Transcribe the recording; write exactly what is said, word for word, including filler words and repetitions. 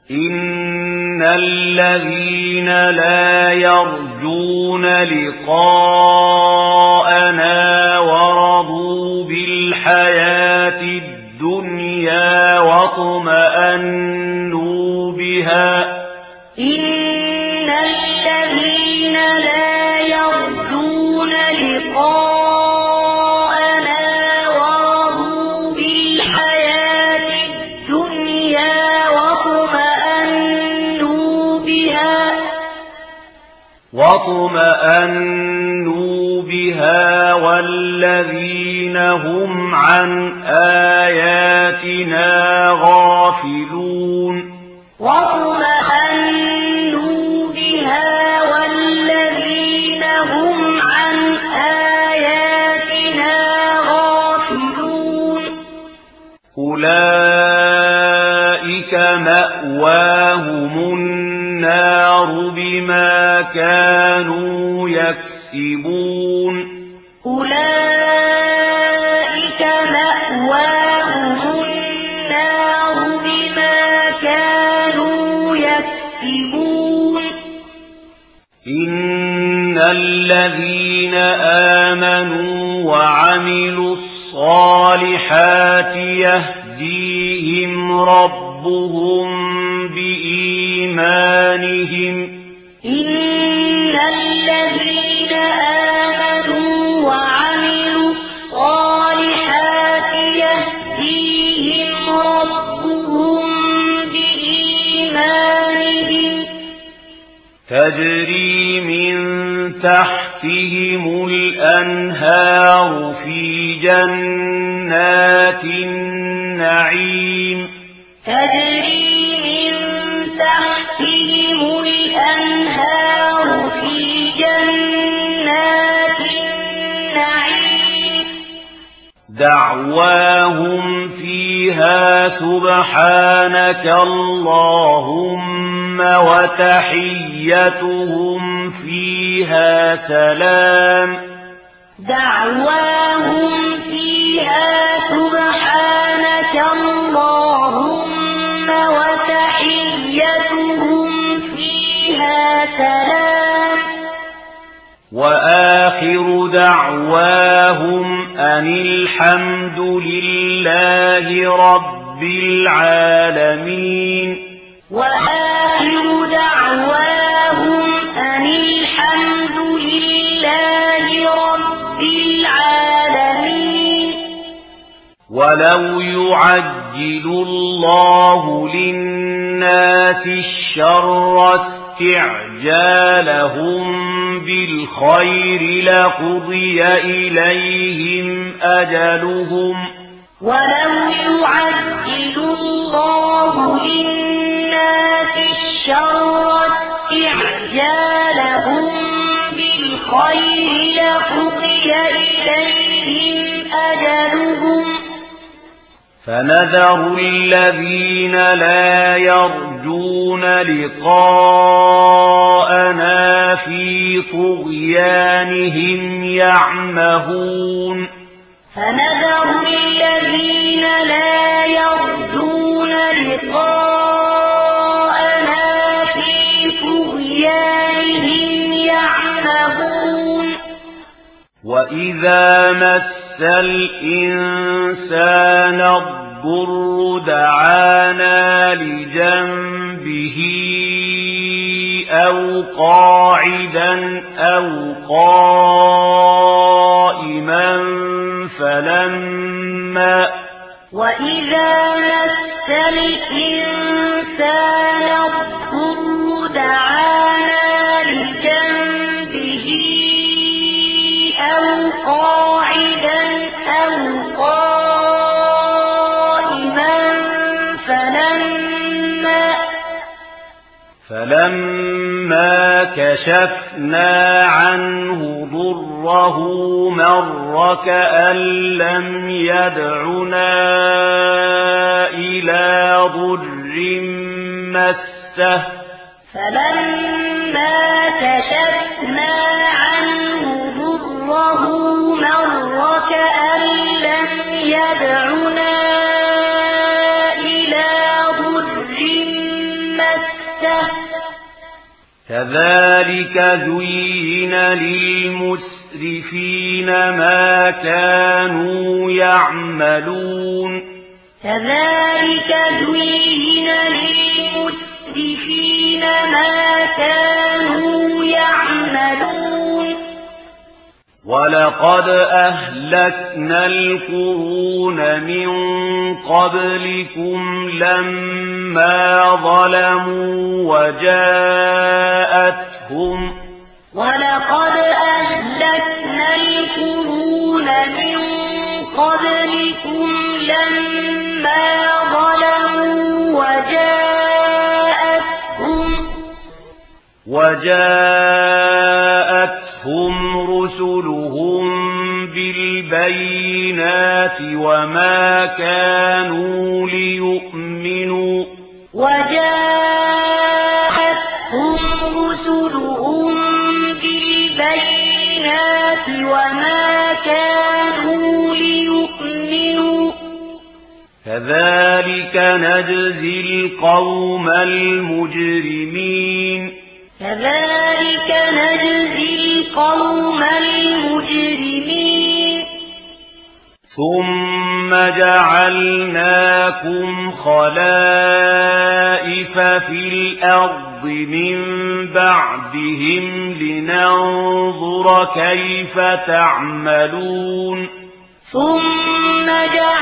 إن الذين لا يرجون لقاءنا ورضوا بالحياة الدنيا واطمأنوا بها إن الذين لا يرجون لقاءنا ورضوا بالحياة الدنيا واطمأنوا بها واطمأنوا بها والذين هم عن آياتنا غافلون واطمأنوا بها والذين هم عن آياتنا غافلون أولئك مأواهم النار بما كانوا يكسبون أولئك مأواهم النار بما كانوا يكسبون إن الذين آمنوا وعملوا الصالحات يهديهم ربهم بإيمانهم إن الذين آمنوا وعملوا الصالحات يهديهم ربهم بإيمانهم تجري من تحتهم الأنهار في جنات النعيم تجري من تحتهم الأنهار في جنات النعيم دعواهم فيها سبحانك اللهم وتحيتهم فيها سلام دعواهم فيها سبحانك اللهم وتحيتهم فيها سلام وآخر دعواهم أن الحمد لله رب العالمين وآخر دعواهم أن الحمد لله رب العالمين ولو يعجل الله للناس الشر استعجالهم بالخير لقضي إليهم أجلهم ولو يعجل الله للناس الشر استعجالهم بالخير لقضي إليهم أجلهم فنذر الذين لا يرجون لقاءنا في طغيانهم يعمهون فنذر الذين لا يرجون لقاءنا في طغيانهم يعمهون وإذا مس الإنسان الضر دعانا لجنبه أو قاعدا أو قائما فلما وإذا مس الإنسان الضر دعانا لجنبه أو قاعدا أو قائما فلما فلما كشفنا عنه ضره مر كأن لم يدعنا إلى ضر مسه فلما كشفنا عنه ضره مر كأن لم يدعنا إلى ضر كذلك زين للمسرفين ما كانوا يعملون كذلك زين للمسرفين ما كانوا يعملون ولقد أهلكنا القرون من قبلكم لما ظلموا وجاءتهم ولقد أهلكنا القرون من قبلكم لما ظلموا وجاءتهم وجاءتهم رسلهم بالبينات وما كانوا ليؤمنوا وجاءتهم رسلهم بالبينات وما كانوا ليؤمنوا كذلك نجزي القوم المجرمين كذلك نجزي القوم المجرمين ثم جعلناكم خلائف في الأرض من بعدهم لننظر كيف تعملون ثم جعلناكم